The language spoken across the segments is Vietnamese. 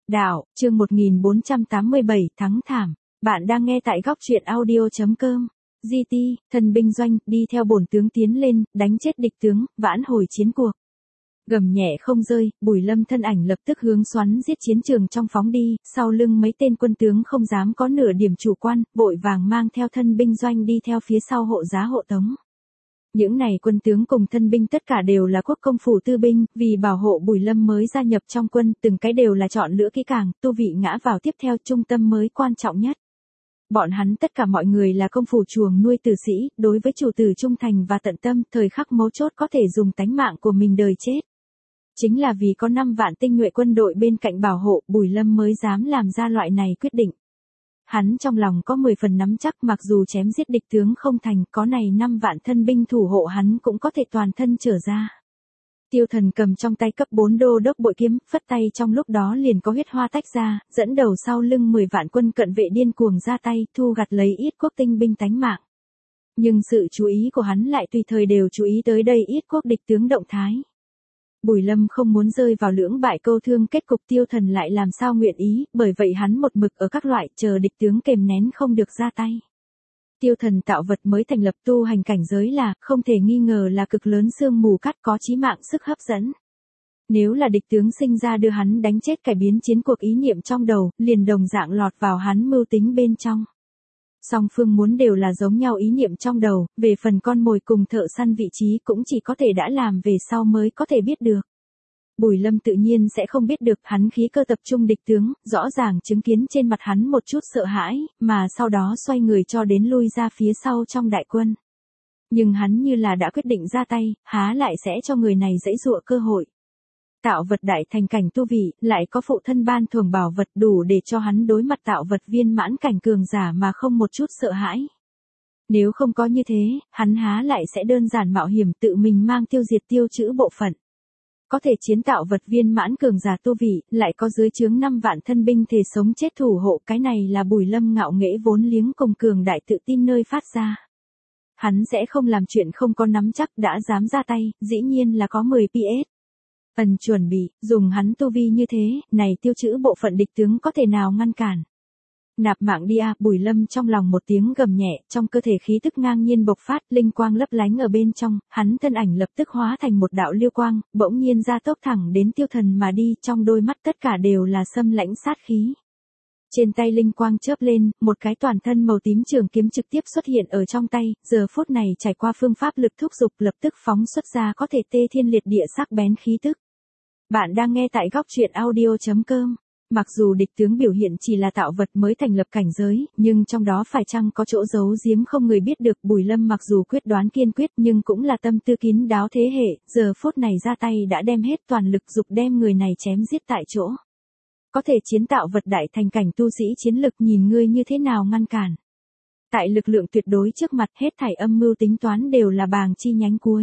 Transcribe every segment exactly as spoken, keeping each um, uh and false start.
Đạo, chương một nghìn bốn trăm tám mươi bảy, thắng thảm. Bạn đang nghe tại góc truyện audio.com. giê tê, thần binh doanh, đi theo bổn tướng tiến lên, đánh chết địch tướng, vãn hồi chiến cuộc. Gầm nhẹ không rơi, Bùi Lâm thân ảnh lập tức hướng xoắn giết chiến trường trong phóng đi, sau lưng mấy tên quân tướng không dám có nửa điểm chủ quan, vội vàng mang theo thân binh doanh đi theo phía sau hộ giá hộ tống. Những này quân tướng cùng thân binh tất cả đều là quốc công phủ tư binh, vì bảo hộ Bùi Lâm mới gia nhập trong quân, từng cái đều là chọn lựa kỹ càng, tu vị ngã vào tiếp theo trung tâm mới quan trọng nhất. Bọn hắn tất cả mọi người là công phủ chuồng nuôi tử sĩ, đối với chủ tử trung thành và tận tâm, thời khắc mấu chốt có thể dùng tánh mạng của mình đời chết. Chính là vì có năm vạn tinh nhuệ quân đội bên cạnh bảo hộ, Bùi Lâm mới dám làm ra loại này quyết định. Hắn trong lòng có mười phần nắm chắc, mặc dù chém giết địch tướng không thành, có này năm vạn thân binh thủ hộ hắn cũng có thể toàn thân trở ra. Tiêu Thần cầm trong tay cấp bốn đô đốc bội kiếm, phất tay trong lúc đó liền có huyết hoa tách ra, dẫn đầu sau lưng mười vạn quân cận vệ điên cuồng ra tay, thu gặt lấy Yết quốc tinh binh tánh mạng. Nhưng sự chú ý của hắn lại tùy thời đều chú ý tới đây Yết quốc địch tướng động thái. Bùi Lâm không muốn rơi vào lưỡng bại câu thương kết cục, Tiêu Thần lại làm sao nguyện ý, bởi vậy hắn một mực ở các loại chờ địch tướng kềm nén không được ra tay. Tiêu Thần tạo vật mới thành lập, tu hành cảnh giới là, không thể nghi ngờ là cực lớn sương mù cắt, có chí mạng sức hấp dẫn. Nếu là địch tướng sinh ra đưa hắn đánh chết, cải biến chiến cuộc ý niệm trong đầu, liền đồng dạng lọt vào hắn mưu tính bên trong. Song phương muốn đều là giống nhau ý niệm trong đầu, về phần con mồi cùng thợ săn vị trí cũng chỉ có thể đã làm về sau mới có thể biết được. Bùi Lâm tự nhiên sẽ không biết được, hắn khí cơ tập trung địch tướng, rõ ràng chứng kiến trên mặt hắn một chút sợ hãi, mà sau đó xoay người cho đến lui ra phía sau trong đại quân. Nhưng hắn như là đã quyết định ra tay, há lại sẽ cho người này giãy giụa cơ hội. Tạo vật đại thành cảnh tu vị, lại có phụ thân ban thưởng bảo vật đủ để cho hắn đối mặt tạo vật viên mãn cảnh cường giả mà không một chút sợ hãi. Nếu không có như thế, hắn há lại sẽ đơn giản mạo hiểm tự mình mang tiêu diệt tiêu chữ bộ phận. Có thể chiến tạo vật viên mãn cường giả tu vị, lại có dưới chướng năm vạn thân binh thể sống chết thủ hộ, cái này là Bùi Lâm ngạo nghễ vốn liếng cùng cường đại tự tin nơi phát ra. Hắn sẽ không làm chuyện không có nắm chắc, đã dám ra tay, dĩ nhiên là có mười pê ét. Ẩn chuẩn bị, dùng hắn tu vi như thế, này tiêu chữ bộ phận địch tướng có thể nào ngăn cản. Nạp mạng đi a, Bùi Lâm trong lòng một tiếng gầm nhẹ, trong cơ thể khí tức ngang nhiên bộc phát, linh quang lấp lánh ở bên trong, hắn thân ảnh lập tức hóa thành một đạo lưu quang, bỗng nhiên ra tốc thẳng đến Tiêu Thần mà đi, trong đôi mắt tất cả đều là xâm lãnh sát khí. Trên tay linh quang chớp lên, một cái toàn thân màu tím trường kiếm trực tiếp xuất hiện ở trong tay, giờ phút này trải qua phương pháp lực thúc dục lập tức phóng xuất ra có thể tê thiên liệt địa sắc bén khí tức. Bạn đang nghe tại góc truyện audio.com. Mặc dù địch tướng biểu hiện chỉ là tạo vật mới thành lập cảnh giới, nhưng trong đó phải chăng có chỗ giấu giếm không người biết được. Bùi Lâm mặc dù quyết đoán kiên quyết nhưng cũng là tâm tư kín đáo thế hệ, giờ phút này ra tay đã đem hết toàn lực dục đem người này chém giết tại chỗ. Có thể chiến tạo vật đại thành cảnh tu sĩ chiến lực, nhìn ngươi như thế nào ngăn cản. Tại lực lượng tuyệt đối trước mặt, hết thảy âm mưu tính toán đều là bàng chi nhánh cuối.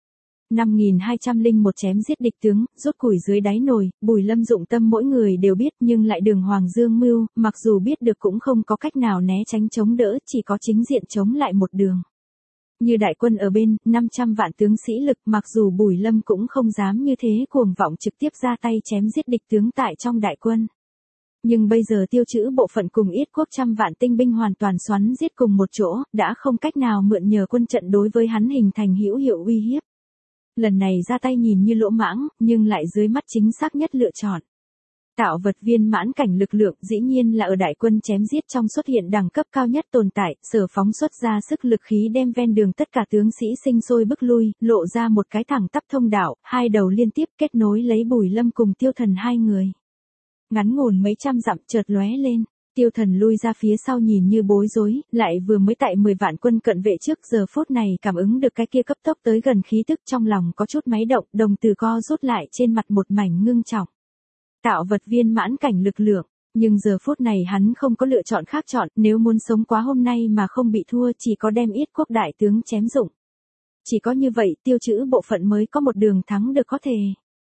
năm nghìn hai trăm lẻ một chém giết địch tướng, rút củi dưới đáy nồi, Bùi Lâm dụng tâm mỗi người đều biết, nhưng lại đường hoàng dương mưu, mặc dù biết được cũng không có cách nào né tránh chống đỡ, chỉ có chính diện chống lại một đường. Như đại quân ở bên, năm trăm vạn tướng sĩ lực, mặc dù Bùi Lâm cũng không dám như thế cuồng vọng trực tiếp ra tay chém giết địch tướng tại trong đại quân. Nhưng bây giờ tiêu chữ bộ phận cùng Yết quốc trăm vạn tinh binh hoàn toàn xoắn giết cùng một chỗ, đã không cách nào mượn nhờ quân trận đối với hắn hình thành hữu hiệu uy hiếp. Lần này ra tay nhìn như lỗ mãng, nhưng lại dưới mắt chính xác nhất lựa chọn. Tạo vật viên mãn cảnh lực lượng dĩ nhiên là ở đại quân chém giết trong xuất hiện đẳng cấp cao nhất tồn tại, sở phóng xuất ra sức lực khí đem ven đường tất cả tướng sĩ sinh sôi bức lui, lộ ra một cái thẳng tắp thông đạo, hai đầu liên tiếp kết nối lấy Bùi Lâm cùng Tiêu Thần hai người. Ngắn ngủn mấy trăm dặm chợt lóe lên. Tiêu Thần lui ra phía sau nhìn như bối rối, lại vừa mới tại mười vạn quân cận vệ trước, giờ phút này cảm ứng được cái kia cấp tốc tới gần khí tức, trong lòng có chút máy động, đồng tử co rút lại, trên mặt một mảnh ngưng trọng. Tạo vật viên mãn cảnh lực lượng, nhưng giờ phút này hắn không có lựa chọn khác chọn, nếu muốn sống quá hôm nay mà không bị thua chỉ có đem Yết quốc đại tướng chém dụng. Chỉ có như vậy tiêu chữ bộ phận mới có một đường thắng được có thể.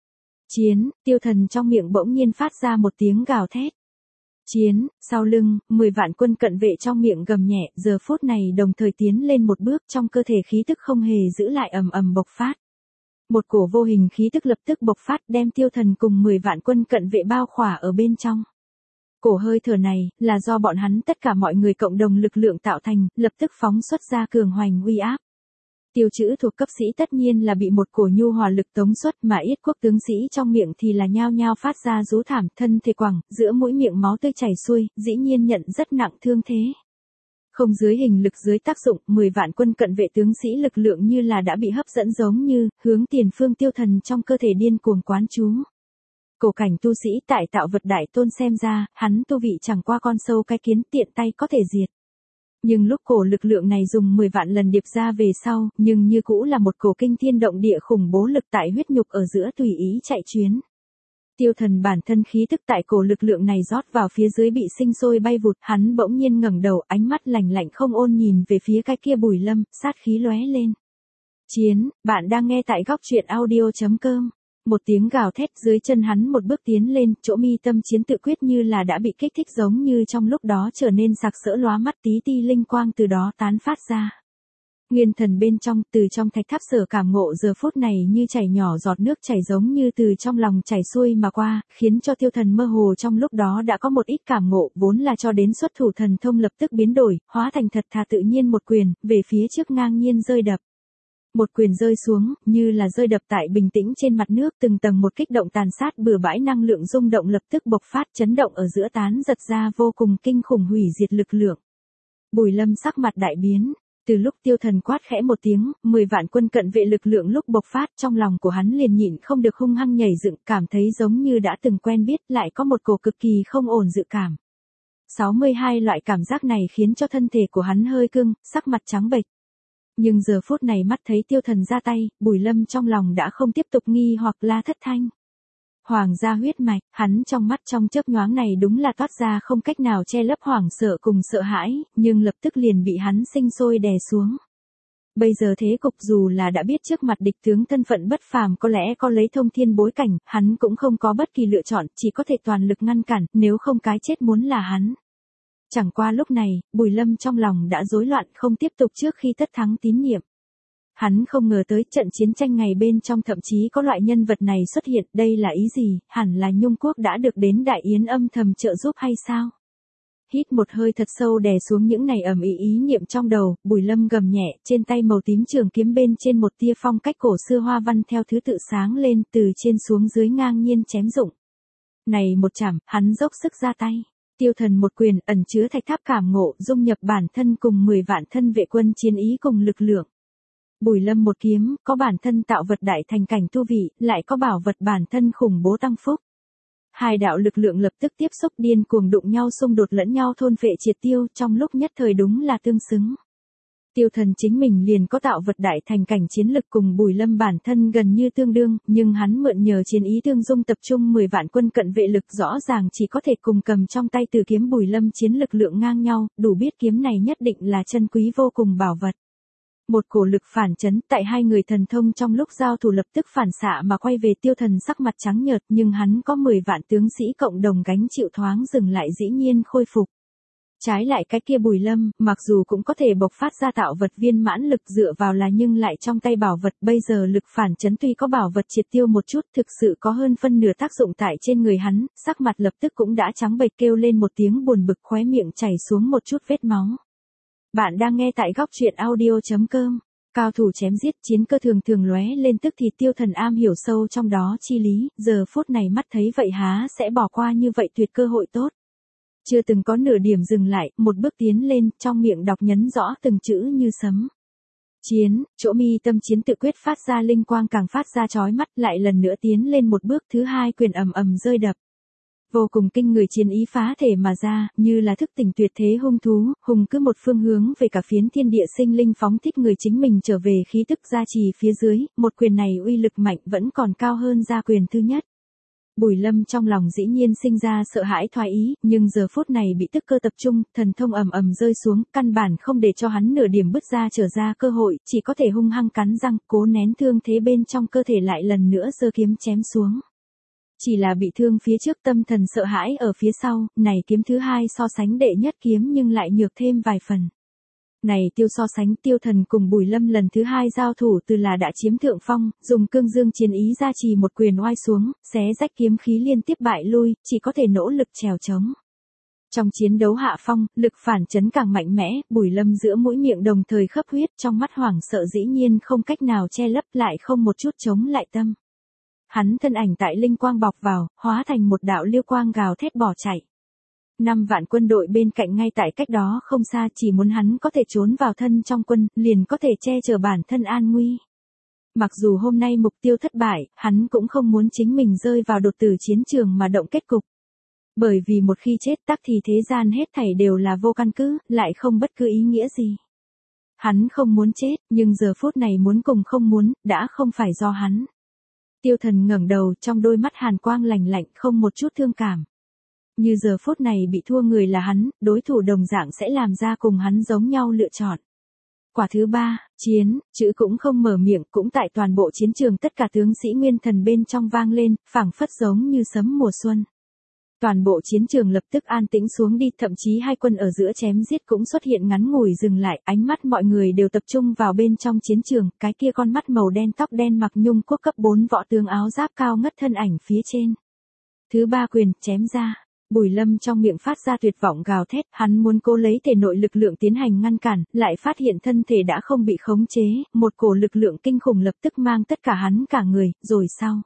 Chiến, Tiêu Thần trong miệng bỗng nhiên phát ra một tiếng gào thét. Chiến, sau lưng, mười vạn quân cận vệ trong miệng gầm nhẹ, giờ phút này đồng thời tiến lên một bước, trong cơ thể khí tức không hề giữ lại ầm ầm bộc phát. Một cổ vô hình khí tức lập tức bộc phát đem Tiêu Thần cùng mười vạn quân cận vệ bao khỏa ở bên trong. Cổ hơi thở này, là do bọn hắn tất cả mọi người cộng đồng lực lượng tạo thành, lập tức phóng xuất ra cường hoành uy áp. Tiêu Chữ thuộc cấp sĩ tất nhiên là bị một cổ nhu hòa lực tống xuất, mà Yết quốc tướng sĩ trong miệng thì là nhao nhao phát ra rú thảm, thân thể quẳng, giữa mũi miệng máu tươi chảy xuôi, dĩ nhiên nhận rất nặng thương thế. Không dưới hình lực dưới tác dụng, mười vạn quân cận vệ tướng sĩ lực lượng như là đã bị hấp dẫn giống như, hướng tiền phương Tiêu Thần trong cơ thể điên cuồng quán chú. Cổ cảnh tu sĩ tại Tạo Vật Đại Tôn xem ra, hắn tu vị chẳng qua con sâu cái kiến, tiện tay có thể diệt. Nhưng lúc cổ lực lượng này dùng mười vạn lần điệp ra về sau, nhưng như cũ là một cổ kinh thiên động địa khủng bố lực tại huyết nhục ở giữa tùy ý chạy chuyến. Tiêu Thần bản thân khí tức tại cổ lực lượng này rót vào phía dưới bị sinh sôi bay vụt, hắn bỗng nhiên ngẩng đầu, ánh mắt lạnh lạnh không ôn nhìn về phía cái kia Bùi Lâm, sát khí lóe lên. Chiến, bạn đang nghe tại góc truyện audio chấm com. Một tiếng gào thét, dưới chân hắn một bước tiến lên, chỗ mi tâm chiến tự quyết như là đã bị kích thích, giống như trong lúc đó trở nên sặc sỡ lóa mắt, tí ti linh quang từ đó tán phát ra. Nguyên thần bên trong, từ trong thạch tháp sở cảm ngộ giờ phút này như chảy nhỏ giọt nước chảy giống như từ trong lòng chảy xuôi mà qua, khiến cho Tiêu Thần mơ hồ trong lúc đó đã có một ít cảm ngộ, vốn là cho đến xuất thủ thần thông lập tức biến đổi, hóa thành thật thà tự nhiên một quyền, về phía trước ngang nhiên rơi đập. Một quyền rơi xuống, như là rơi đập tại bình tĩnh trên mặt nước, từng tầng một kích động tàn sát bừa bãi năng lượng rung động lập tức bộc phát, chấn động ở giữa tán giật ra vô cùng kinh khủng hủy diệt lực lượng. Bùi Lâm sắc mặt đại biến, từ lúc Tiêu Thần quát khẽ một tiếng, mười vạn quân cận vệ lực lượng lúc bộc phát, trong lòng của hắn liền nhịn không được hung hăng nhảy dựng, cảm thấy giống như đã từng quen biết, lại có một cổ cực kỳ không ổn dự cảm. sáu mươi hai loại cảm giác này khiến cho thân thể của hắn hơi cưng, sắc mặt trắng bệch. Nhưng giờ phút này mắt thấy Tiêu Thần ra tay, Bùi Lâm trong lòng đã không tiếp tục nghi hoặc la thất thanh. Hoàng gia huyết mạch, hắn trong mắt trong chớp nhoáng này đúng là toát ra không cách nào che lấp hoảng sợ cùng sợ hãi, nhưng lập tức liền bị hắn sinh sôi đè xuống. Bây giờ thế cục dù là đã biết trước mặt địch tướng thân phận bất phàm có lẽ có lấy thông thiên bối cảnh, hắn cũng không có bất kỳ lựa chọn, chỉ có thể toàn lực ngăn cản, nếu không cái chết muốn là hắn. Chẳng qua lúc này, Bùi Lâm trong lòng đã rối loạn, không tiếp tục trước khi tất thắng tín nhiệm. Hắn không ngờ tới trận chiến tranh ngày bên trong thậm chí có loại nhân vật này xuất hiện, đây là ý gì, hẳn là Nhung Quốc đã được đến Đại Yến âm thầm trợ giúp hay sao? Hít một hơi thật sâu đè xuống những này ầm ĩ ý niệm trong đầu, Bùi Lâm gầm nhẹ, trên tay màu tím trường kiếm bên trên một tia phong cách cổ xưa hoa văn theo thứ tự sáng lên, từ trên xuống dưới ngang nhiên chém rụng. Này một chảm, hắn dốc sức ra tay. Tiêu Thần một quyền ẩn chứa thạch tháp cảm ngộ, dung nhập bản thân cùng mười vạn thân vệ quân chiến ý cùng lực lượng. Bùi Lâm một kiếm, có bản thân tạo vật đại thành cảnh tu vị, lại có bảo vật bản thân khủng bố tăng phúc. Hai đạo lực lượng lập tức tiếp xúc điên cuồng đụng nhau xung đột lẫn nhau thôn phệ triệt tiêu, trong lúc nhất thời đúng là tương xứng. Tiêu Thần chính mình liền có tạo vật đại thành cảnh chiến lực cùng Bùi Lâm bản thân gần như tương đương, nhưng hắn mượn nhờ chiến ý tương dung tập trung mười vạn quân cận vệ lực rõ ràng chỉ có thể cùng cầm trong tay từ kiếm Bùi Lâm chiến lực lượng ngang nhau, đủ biết kiếm này nhất định là chân quý vô cùng bảo vật. Một cổ lực phản chấn tại hai người thần thông trong lúc giao thủ lập tức phản xạ mà quay về Tiêu Thần sắc mặt trắng nhợt, nhưng hắn có mười vạn tướng sĩ cộng đồng gánh chịu thoáng dừng lại dĩ nhiên khôi phục. Trái lại cái kia Bùi Lâm, mặc dù cũng có thể bộc phát ra tạo vật viên mãn lực dựa vào là nhưng lại trong tay bảo vật, bây giờ lực phản chấn tuy có bảo vật triệt tiêu một chút, thực sự có hơn phân nửa tác dụng tại trên người hắn, sắc mặt lập tức cũng đã trắng bệch, kêu lên một tiếng buồn bực, khóe miệng chảy xuống một chút vết máu. Bạn đang nghe tại góc truyện audio chấm com. Cao thủ chém giết, chiến cơ thường thường lóe lên, tức thì Tiêu Thần am hiểu sâu trong đó chi lý, giờ phút này mắt thấy vậy há sẽ bỏ qua như vậy tuyệt cơ hội tốt. Chưa từng có nửa điểm dừng lại, một bước tiến lên, trong miệng đọc nhấn rõ từng chữ như sấm. Chiến, chỗ mi tâm chiến tự quyết phát ra linh quang càng phát ra chói mắt, lại lần nữa tiến lên một bước, thứ hai quyền ầm ầm rơi đập. Vô cùng kinh người chiến ý phá thể mà ra, như là thức tỉnh tuyệt thế hung thú, hùng cứ một phương hướng về cả phiến thiên địa sinh linh phóng thích người chính mình trở về khí tức gia trì phía dưới, một quyền này uy lực mạnh vẫn còn cao hơn gia quyền thứ nhất. Bùi Lâm trong lòng dĩ nhiên sinh ra sợ hãi thoái ý, nhưng giờ phút này bị tức cơ tập trung, thần thông ầm ầm rơi xuống, căn bản không để cho hắn nửa điểm bứt ra trở ra cơ hội, chỉ có thể hung hăng cắn răng, cố nén thương thế bên trong cơ thể lại lần nữa giơ kiếm chém xuống. Chỉ là bị thương phía trước, tâm thần sợ hãi ở phía sau, này kiếm thứ hai so sánh đệ nhất kiếm nhưng lại nhược thêm vài phần. Này tiêu so sánh, Tiêu Thần cùng Bùi Lâm lần thứ hai giao thủ từ là đã chiếm thượng phong, dùng cương dương chiến ý gia trì một quyền oai xuống, xé rách kiếm khí liên tiếp bại lui, chỉ có thể nỗ lực trèo chống. Trong chiến đấu hạ phong, lực phản chấn càng mạnh mẽ, Bùi Lâm giữa mũi miệng đồng thời khấp huyết, trong mắt hoảng sợ dĩ nhiên không cách nào che lấp, lại không một chút chống lại tâm. Hắn thân ảnh tại linh quang bọc vào, hóa thành một đạo liêu quang gào thét bỏ chạy. Năm vạn quân đội bên cạnh ngay tại cách đó không xa, chỉ muốn hắn có thể trốn vào thân trong quân, liền có thể che chở bản thân an nguy. Mặc dù hôm nay mục tiêu thất bại, hắn cũng không muốn chính mình rơi vào đột tử chiến trường mà động kết cục. Bởi vì một khi chết tắc thì thế gian hết thảy đều là vô căn cứ, lại không bất cứ ý nghĩa gì. Hắn không muốn chết, nhưng giờ phút này muốn cùng không muốn, đã không phải do hắn. Tiêu Thần ngẩng đầu, trong đôi mắt hàn quang lạnh lạnh, không một chút thương cảm. Như giờ phút này bị thua người là hắn, đối thủ đồng dạng sẽ làm ra cùng hắn giống nhau lựa chọn. Quả thứ ba, chiến, chữ cũng không mở miệng, cũng tại toàn bộ chiến trường tất cả tướng sĩ nguyên thần bên trong vang lên, phảng phất giống như sấm mùa xuân. Toàn bộ chiến trường lập tức an tĩnh xuống đi, thậm chí hai quân ở giữa chém giết cũng xuất hiện ngắn ngủi dừng lại, ánh mắt mọi người đều tập trung vào bên trong chiến trường, cái kia con mắt màu đen tóc đen mặc nhung quốc cấp bốn võ tướng áo giáp cao ngất thân ảnh phía trên. Thứ ba quyền, chém ra. Bùi Lâm trong miệng phát ra tuyệt vọng gào thét, hắn muốn cố lấy thể nội lực lượng tiến hành ngăn cản, lại phát hiện thân thể đã không bị khống chế, một cổ lực lượng kinh khủng lập tức mang tất cả hắn cả người, rồi sau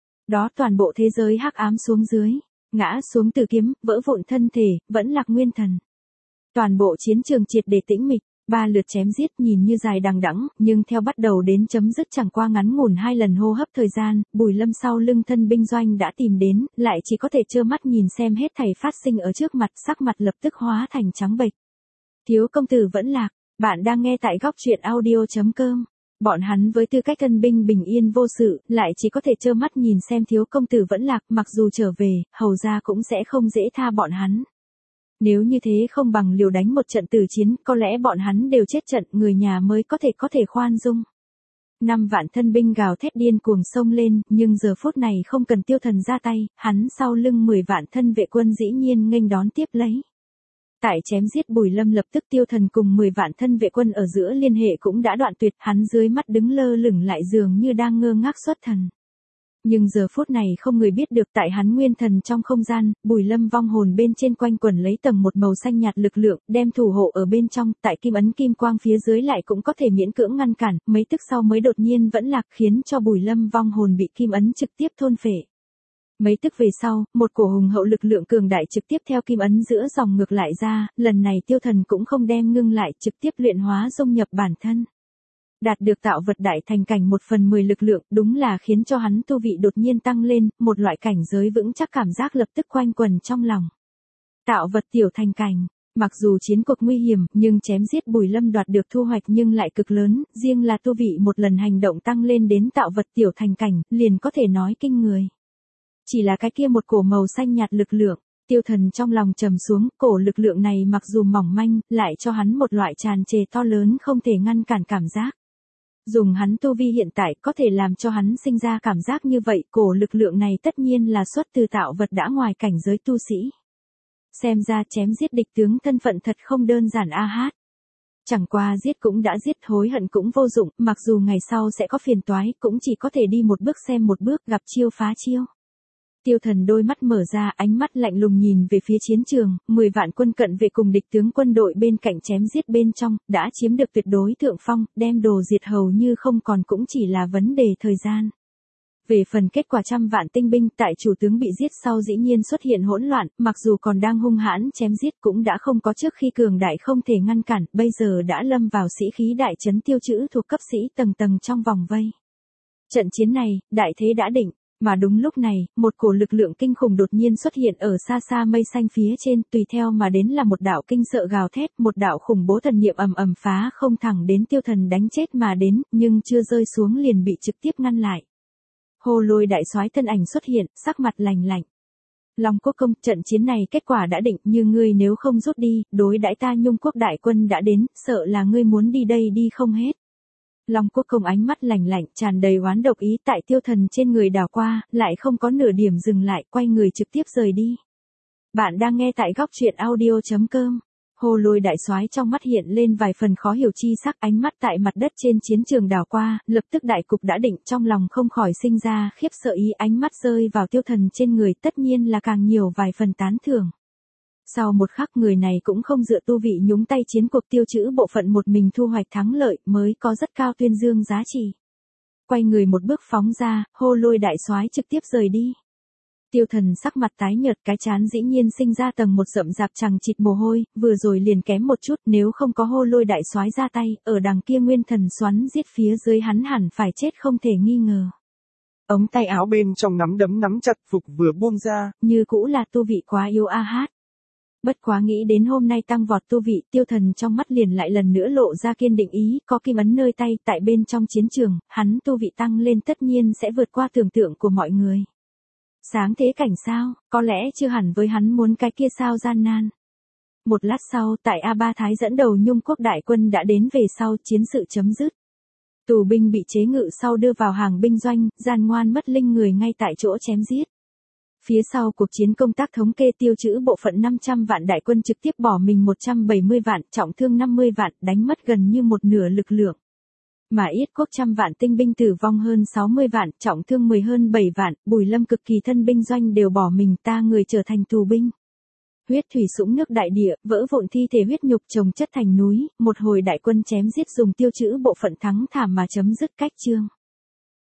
đó toàn bộ thế giới hắc ám xuống dưới, ngã xuống từ kiếm, vỡ vụn thân thể, vẫn lạc nguyên thần. Toàn bộ chiến trường triệt để tĩnh mịch, ba lượt chém giết nhìn như dài đằng đẵng, nhưng theo bắt đầu đến chấm dứt chẳng qua ngắn ngủn hai lần hô hấp thời gian, Bùi Lâm sau lưng thân binh doanh đã tìm đến, lại chỉ có thể trơ mắt nhìn xem hết thảy phát sinh ở trước mặt, sắc mặt lập tức hóa thành trắng bệch. Thiếu công tử vẫn lạc, bạn đang nghe tại góc truyện audio chấm com. Bọn hắn với tư cách thân binh bình yên vô sự, lại chỉ có thể trơ mắt nhìn xem thiếu công tử vẫn lạc, mặc dù trở về, hầu ra cũng sẽ không dễ tha bọn hắn. Nếu như thế không bằng liều đánh một trận tử chiến, có lẽ bọn hắn đều chết trận, người nhà mới có thể có thể khoan dung. Năm vạn thân binh gào thét điên cuồng xông lên, nhưng giờ phút này không cần Tiêu Thần ra tay, hắn sau lưng mười vạn thân vệ quân dĩ nhiên nghênh đón tiếp lấy. Tại chém giết Bùi Lâm lập tức Tiêu Thần cùng mười vạn thân vệ quân ở giữa liên hệ cũng đã đoạn tuyệt, hắn dưới mắt đứng lơ lửng lại dường như đang ngơ ngác xuất thần. Nhưng giờ phút này không người biết được tại hắn nguyên thần trong không gian, Bùi Lâm vong hồn bên trên quanh quẩn lấy tầng một màu xanh nhạt lực lượng, đem thủ hộ ở bên trong, tại kim ấn kim quang phía dưới lại cũng có thể miễn cưỡng ngăn cản, mấy tức sau mới đột nhiên vẫn lạc khiến cho Bùi Lâm vong hồn bị kim ấn trực tiếp thôn phệ. Mấy tức về sau, một cổ hùng hậu lực lượng cường đại trực tiếp theo kim ấn giữa dòng ngược lại ra, lần này Tiêu Thần cũng không đem ngưng lại, trực tiếp luyện hóa dung nhập bản thân. Đạt được tạo vật đại thành cảnh một phần mười lực lượng, đúng là khiến cho hắn tu vị đột nhiên tăng lên, một loại cảnh giới vững chắc cảm giác lập tức quanh quần trong lòng. Tạo vật tiểu thành cảnh, mặc dù chiến cuộc nguy hiểm, nhưng chém giết Bùi Lâm đoạt được thu hoạch nhưng lại cực lớn, riêng là tu vị một lần hành động tăng lên đến tạo vật tiểu thành cảnh, liền có thể nói kinh người. Chỉ là cái kia một cổ màu xanh nhạt lực lượng, Tiêu Thần trong lòng trầm xuống, cổ lực lượng này mặc dù mỏng manh, lại cho hắn một loại tràn trề to lớn không thể ngăn cản cảm giác. Dùng hắn tu vi hiện tại có thể làm cho hắn sinh ra cảm giác như vậy, cổ lực lượng này tất nhiên là xuất từ tạo vật đã ngoài cảnh giới tu sĩ. Xem ra chém giết địch tướng thân phận thật không đơn giản a hát. Chẳng qua giết cũng đã giết, hối hận cũng vô dụng, mặc dù ngày sau sẽ có phiền toái, cũng chỉ có thể đi một bước xem một bước, gặp chiêu phá chiêu. Tiêu Thần đôi mắt mở ra, ánh mắt lạnh lùng nhìn về phía chiến trường, mười vạn quân cận vệ cùng địch tướng quân đội bên cạnh chém giết bên trong, đã chiếm được tuyệt đối thượng phong, đem đồ diệt hầu như không còn cũng chỉ là vấn đề thời gian. Về phần kết quả trăm vạn tinh binh tại chủ tướng bị giết sau dĩ nhiên xuất hiện hỗn loạn, mặc dù còn đang hung hãn chém giết cũng đã không có trước khi cường đại không thể ngăn cản, bây giờ đã lâm vào sĩ khí đại trấn tiêu chữ thuộc cấp sĩ tầng tầng trong vòng vây. Trận chiến này, đại thế đã định. Mà đúng lúc này, một cổ lực lượng kinh khủng đột nhiên xuất hiện ở xa xa mây xanh phía trên, tùy theo mà đến là một đạo kinh sợ gào thét, một đạo khủng bố thần niệm ầm ầm phá không thẳng đến Tiêu Thần đánh chết mà đến, nhưng chưa rơi xuống liền bị trực tiếp ngăn lại. Hồ Lôi đại soái thân ảnh xuất hiện, sắc mặt lạnh lạnh. Long Quốc công, trận chiến này kết quả đã định, như ngươi nếu không rút đi, đối đãi ta Nhung quốc đại quân đã đến, sợ là ngươi muốn đi đây đi không hết. Long Quốc công ánh mắt lạnh lạnh, tràn đầy oán độc ý tại Tiêu Thần trên người đảo qua, lại không có nửa điểm dừng lại, quay người trực tiếp rời đi. Bạn đang nghe tại góc truyện audio chấm com. Hồ Lôi đại soái trong mắt hiện lên vài phần khó hiểu chi sắc, ánh mắt tại mặt đất trên chiến trường đảo qua, lập tức đại cục đã định, trong lòng không khỏi sinh ra khiếp sợ ý, ánh mắt rơi vào Tiêu Thần trên người tất nhiên là càng nhiều vài phần tán thưởng. Sau một khắc người này cũng không dựa tu vị nhúng tay chiến cuộc, tiêu trữ bộ phận một mình thu hoạch thắng lợi mới có rất cao tuyên dương giá trị. Quay người một bước phóng ra, hô lôi đại soái trực tiếp rời đi. Tiêu Thần sắc mặt tái nhợt, cái trán dĩ nhiên sinh ra tầng một rậm rạp chằng chịt mồ hôi, vừa rồi liền kém một chút, nếu không có hô lôi đại soái ra tay, ở đằng kia nguyên thần xoắn giết phía dưới hắn hẳn phải chết không thể nghi ngờ. Ống tay áo bên trong nắm đấm nắm chặt, phục vừa buông ra. Như cũ là tu vị quá yếu a hát. Bất quá nghĩ đến hôm nay tăng vọt tu vị, Tiêu Thần trong mắt liền lại lần nữa lộ ra kiên định ý, có kim ấn nơi tay, tại bên trong chiến trường, hắn tu vị tăng lên tất nhiên sẽ vượt qua tưởng tượng của mọi người. Sáng thế cảnh sao, có lẽ chưa hẳn với hắn muốn cái kia sao gian nan. Một lát sau, tại A Ba Thái dẫn đầu Nhung quốc đại quân đã đến về sau, chiến sự chấm dứt. Tù binh bị chế ngự sau đưa vào hàng binh doanh, gian ngoan mất linh người ngay tại chỗ chém giết. Phía sau cuộc chiến công tác thống kê, tiêu trữ bộ phận năm trăm vạn đại quân trực tiếp bỏ mình một trăm bảy mươi vạn, trọng thương năm mươi vạn, đánh mất gần như một nửa lực lượng. Mà Yết quốc trăm vạn tinh binh tử vong hơn sáu mươi vạn, trọng thương mười hơn bảy vạn, Bùi Lâm cực kỳ thân binh doanh đều bỏ mình, ta người trở thành tù binh. Huyết thủy sũng nước đại địa, vỡ vụn thi thể huyết nhục chồng chất thành núi, một hồi đại quân chém giết dùng tiêu trữ bộ phận thắng thảm mà chấm dứt cách chương.